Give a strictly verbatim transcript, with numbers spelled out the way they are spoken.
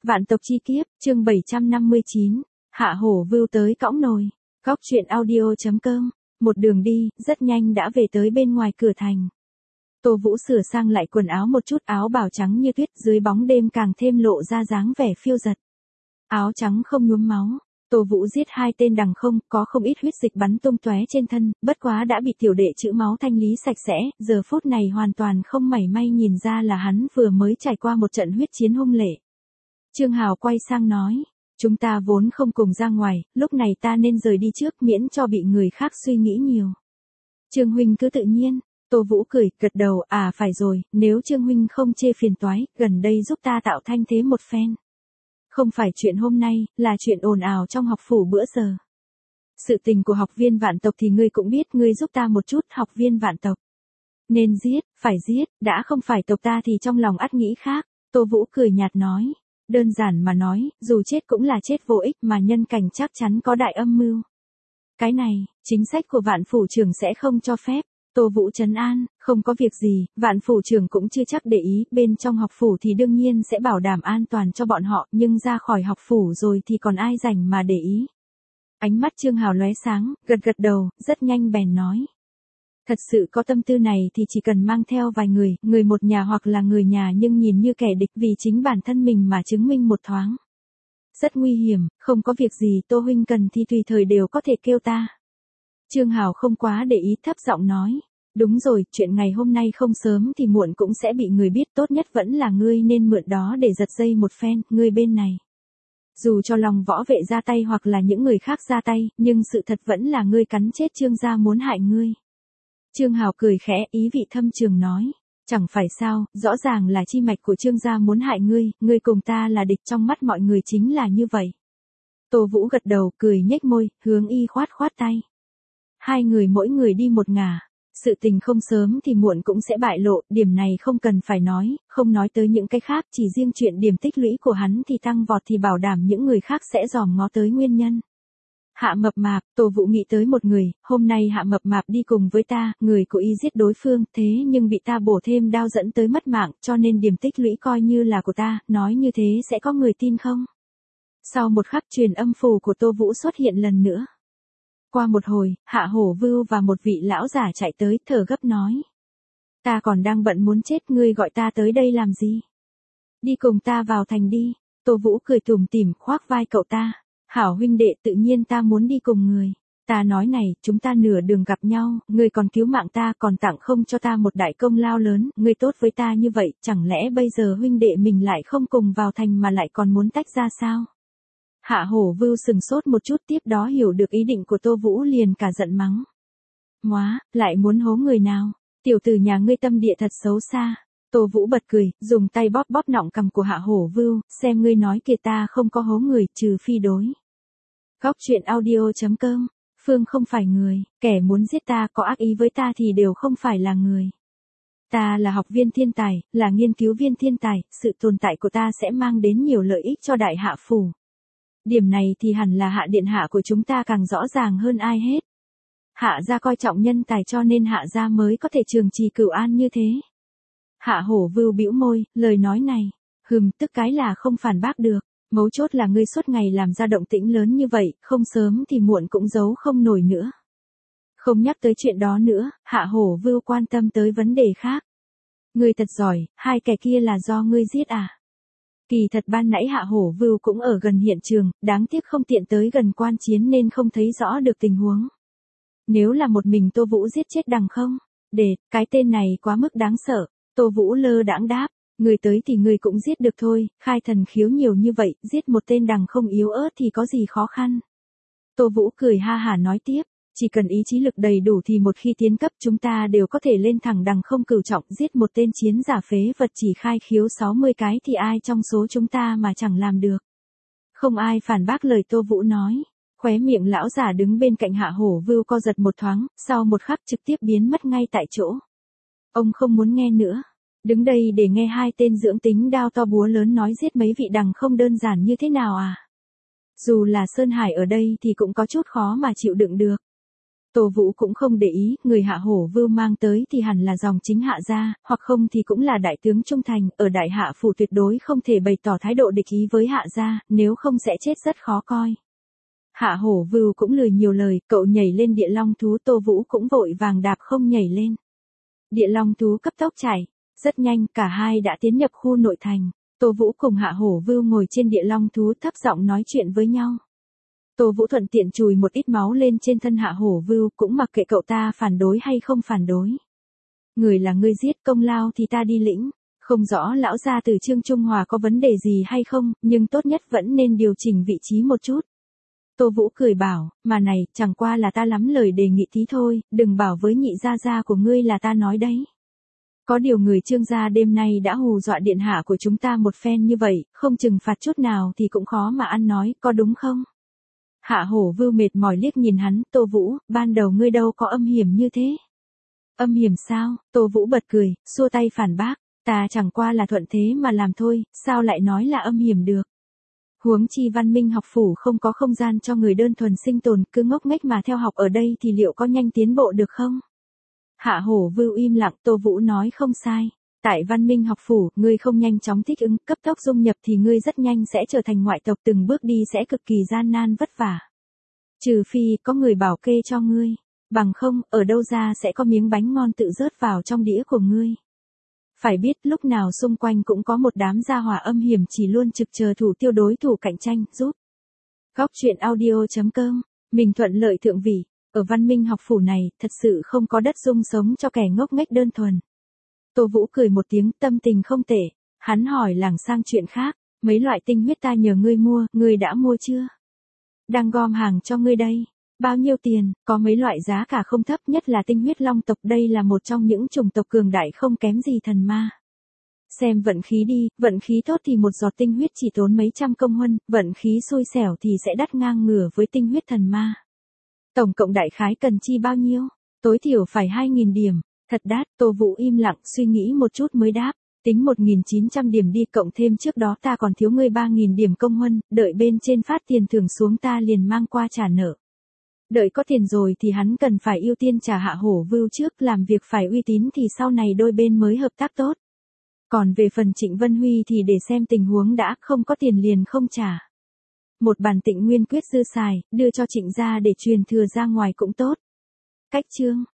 Vạn tộc chi kiếp, chương bảy trăm năm mươi chín, Hạ Hổ Vưu tới cõng nồi. Góc truyện audio chấm com, một đường đi, rất nhanh đã về tới bên ngoài cửa thành. Tô Vũ sửa sang lại quần áo một chút, áo bào trắng như tuyết, dưới bóng đêm càng thêm lộ ra dáng vẻ phiêu dật. Áo trắng không nhuốm máu, Tô Vũ giết hai tên đằng không, có không ít huyết dịch bắn tung tóe trên thân, bất quá đã bị tiểu đệ chữ máu thanh lý sạch sẽ, giờ phút này hoàn toàn không mảy may nhìn ra là hắn vừa mới trải qua một trận huyết chiến hung lệ. Trương Hào quay sang nói, chúng ta vốn không cùng ra ngoài, lúc này ta nên rời đi trước miễn cho bị người khác suy nghĩ nhiều. Trương huynh cứ tự nhiên. Tô Vũ cười, gật đầu, à phải rồi, nếu Trương huynh không chê phiền toái, gần đây giúp ta tạo thanh thế một phen. Không phải chuyện hôm nay, là chuyện ồn ào trong học phủ bữa giờ. Sự tình của học viên Vạn tộc thì ngươi cũng biết, ngươi giúp ta một chút, học viên Vạn tộc. Nên giết, phải giết, đã không phải tộc ta thì trong lòng ắt nghĩ khác. Tô Vũ cười nhạt nói, đơn giản mà nói, dù chết cũng là chết vô ích mà nhân cảnh chắc chắn có đại âm mưu. Cái này, chính sách của Vạn phủ trưởng sẽ không cho phép. Tô Vũ trấn an, không có việc gì, Vạn phủ trưởng cũng chưa chắc để ý, bên trong học phủ thì đương nhiên sẽ bảo đảm an toàn cho bọn họ, nhưng ra khỏi học phủ rồi thì còn ai rảnh mà để ý. Ánh mắt Trương Hào lóe sáng, gật gật đầu, rất nhanh bèn nói. Thật sự có tâm tư này thì chỉ cần mang theo vài người, người một nhà hoặc là người nhà nhưng nhìn như kẻ địch vì chính bản thân mình mà chứng minh một thoáng. Rất nguy hiểm, không có việc gì, Tô huynh cần thì tùy thời đều có thể kêu ta. Trương Hào không quá để ý, thấp giọng nói, đúng rồi, chuyện ngày hôm nay không sớm thì muộn cũng sẽ bị người biết, tốt nhất vẫn là ngươi nên mượn đó để giật dây một phen, ngươi bên này. Dù cho lòng võ vệ ra tay hoặc là những người khác ra tay, nhưng sự thật vẫn là ngươi cắn chết Trương gia muốn hại ngươi. Trương Hào cười khẽ, ý vị thâm trường nói, chẳng phải sao, rõ ràng là chi mạch của Trương gia muốn hại ngươi, ngươi cùng ta là địch, trong mắt mọi người chính là như vậy. Tô Vũ gật đầu, cười nhếch môi, hướng y khoát khoát tay. Hai người mỗi người đi một ngả, sự tình không sớm thì muộn cũng sẽ bại lộ, điểm này không cần phải nói, không nói tới những cái khác, chỉ riêng chuyện điểm tích lũy của hắn thì tăng vọt thì bảo đảm những người khác sẽ dòm ngó tới nguyên nhân. Hạ Mập Mạp, Tô Vũ nghĩ tới một người, hôm nay Hạ Mập Mạp đi cùng với ta, người của y giết đối phương, thế nhưng bị ta bổ thêm đao dẫn tới mất mạng, cho nên điểm tích lũy coi như là của ta, nói như thế sẽ có người tin không? Sau một khắc truyền âm phù của Tô Vũ xuất hiện lần nữa. Qua một hồi, Hạ Hổ Vưu và một vị lão giả chạy tới, thở gấp nói. Ta còn đang bận muốn chết, ngươi gọi ta tới đây làm gì? Đi cùng ta vào thành đi. Tô Vũ cười tủm tỉm, khoác vai cậu ta. Hảo huynh đệ, tự nhiên ta muốn đi cùng người. Ta nói này, chúng ta nửa đường gặp nhau, ngươi còn cứu mạng ta, còn tặng không cho ta một đại công lao lớn, ngươi tốt với ta như vậy, chẳng lẽ bây giờ huynh đệ mình lại không cùng vào thành mà lại còn muốn tách ra sao? Hạ Hổ Vưu sừng sốt một chút, tiếp đó hiểu được ý định của Tô Vũ liền cả giận mắng. Móa, lại muốn hố người nào? Tiểu tử nhà ngươi tâm địa thật xấu xa. Tô Vũ bật cười, dùng tay bóp bóp nọng cằm của Hạ Hổ Vưu, xem ngươi nói kìa, ta không có hố người, trừ phi đối. Góc truyện audio chấm com, Phương không phải người, kẻ muốn giết ta có ác ý với ta thì đều không phải là người. Ta là học viên thiên tài, là nghiên cứu viên thiên tài, sự tồn tại của ta sẽ mang đến nhiều lợi ích cho đại hạ phủ. Điểm này thì hẳn là Hạ điện hạ của chúng ta càng rõ ràng hơn ai hết. Hạ gia coi trọng nhân tài cho nên Hạ gia mới có thể trường trì cửu an như thế. Hạ Hổ Vưu bĩu môi, lời nói này, hừm, tức cái là không phản bác được, mấu chốt là ngươi suốt ngày làm ra động tĩnh lớn như vậy, không sớm thì muộn cũng giấu không nổi nữa. Không nhắc tới chuyện đó nữa, Hạ Hổ Vưu quan tâm tới vấn đề khác. Ngươi thật giỏi, hai kẻ kia là do ngươi giết à? Kỳ thật ban nãy Hạ Hổ Vưu cũng ở gần hiện trường, đáng tiếc không tiện tới gần quan chiến nên không thấy rõ được tình huống. Nếu là một mình Tô Vũ giết chết đằng không? Để, cái tên này quá mức đáng sợ. Tô Vũ lơ đãng đáp, người tới thì người cũng giết được thôi, khai thần khiếu nhiều như vậy, giết một tên đằng không yếu ớt thì có gì khó khăn. Tô Vũ cười ha hả nói tiếp, chỉ cần ý chí lực đầy đủ thì một khi tiến cấp chúng ta đều có thể lên thẳng đằng không cửu trọng, giết một tên chiến giả phế vật chỉ khai khiếu sáu mươi cái thì ai trong số chúng ta mà chẳng làm được. Không ai phản bác lời Tô Vũ nói, khóe miệng lão giả đứng bên cạnh Hạ Hổ Vưu co giật một thoáng, sau một khắc trực tiếp biến mất ngay tại chỗ. Ông không muốn nghe nữa, đứng đây để nghe hai tên dưỡng tính đao to búa lớn nói giết mấy vị đằng không đơn giản như thế nào à? Dù là Sơn Hải ở đây thì cũng có chút khó mà chịu đựng được. Tô Vũ cũng không để ý, người Hạ Hổ Vưu mang tới thì hẳn là dòng chính Hạ gia, hoặc không thì cũng là đại tướng trung thành, ở Đại Hạ phủ tuyệt đối không thể bày tỏ thái độ địch ý với Hạ gia, nếu không sẽ chết rất khó coi. Hạ Hổ Vưu cũng lười nhiều lời, cậu nhảy lên địa long thú, Tô Vũ cũng vội vàng đạp không nhảy lên. Địa long thú cấp tốc chạy, rất nhanh, cả hai đã tiến nhập khu nội thành. Tô Vũ cùng Hạ Hổ Vưu ngồi trên địa long thú thấp giọng nói chuyện với nhau. Tô Vũ thuận tiện chùi một ít máu lên trên thân Hạ Hổ Vưu, cũng mặc kệ cậu ta phản đối hay không phản đối. Người là ngươi giết, công lao thì ta đi lĩnh, không rõ lão gia từ Trương Trung Hòa có vấn đề gì hay không, nhưng tốt nhất vẫn nên điều chỉnh vị trí một chút. Tô Vũ cười bảo, mà này, chẳng qua là ta lắm lời đề nghị tí thôi, đừng bảo với nhị gia gia của ngươi là ta nói đấy. Có điều người Trương gia đêm nay đã hù dọa điện hạ của chúng ta một phen như vậy, không trừng phạt chút nào thì cũng khó mà ăn nói, có đúng không? Hạ Hổ Vưu mệt mỏi liếc nhìn hắn, Tô Vũ, ban đầu ngươi đâu có âm hiểm như thế. Âm hiểm sao? Tô Vũ bật cười, xua tay phản bác, ta chẳng qua là thuận thế mà làm thôi, sao lại nói là âm hiểm được. Huống chi Văn Minh học phủ không có không gian cho người đơn thuần sinh tồn, cứ ngốc nghếch mà theo học ở đây thì liệu có nhanh tiến bộ được không? Hạ Hổ Vưu im lặng, Tô Vũ nói không sai. Tại Văn Minh học phủ, ngươi không nhanh chóng thích ứng, cấp tốc dung nhập thì ngươi rất nhanh sẽ trở thành ngoại tộc, từng bước đi sẽ cực kỳ gian nan vất vả. Trừ phi, có người bảo kê cho ngươi. Bằng không, ở đâu ra sẽ có miếng bánh ngon tự rớt vào trong đĩa của ngươi. Phải biết lúc nào xung quanh cũng có một đám gia hỏa âm hiểm chỉ luôn trực chờ thủ tiêu đối thủ cạnh tranh, giúp. Góc truyện audio chấm com, mình thuận lợi thượng vị, ở Văn Minh học phủ này, thật sự không có đất dung sống cho kẻ ngốc nghếch đơn thuần. Tô Vũ cười một tiếng, tâm tình không tệ, hắn hỏi lảng sang chuyện khác, mấy loại tinh huyết ta nhờ ngươi mua, ngươi đã mua chưa? Đang gom hàng cho ngươi đây. Bao nhiêu tiền? Có mấy loại giá cả không thấp, nhất là tinh huyết long tộc, đây là một trong những chủng tộc cường đại không kém gì thần ma. Xem vận khí đi, vận khí tốt thì một giọt tinh huyết chỉ tốn mấy trăm công huân, vận khí xui xẻo thì sẽ đắt ngang ngửa với tinh huyết thần ma. Tổng cộng đại khái cần chi bao nhiêu? Tối thiểu phải hai nghìn điểm. Thật đắt, Tô Vũ im lặng suy nghĩ một chút mới đáp, tính một nghìn chín trăm điểm đi, cộng thêm trước đó ta còn thiếu ngươi ba nghìn điểm công huân, đợi bên trên phát tiền thưởng xuống ta liền mang qua trả nợ. Đợi có tiền rồi thì hắn cần phải ưu tiên trả Hạ Hổ Vưu trước, làm việc phải uy tín thì sau này đôi bên mới hợp tác tốt. Còn về phần Trịnh Vân Huy thì để xem tình huống đã, không có tiền liền không trả. Một bản Tịnh Nguyên Quyết dư xài, đưa cho Trịnh gia để truyền thừa ra ngoài cũng tốt. Cách chương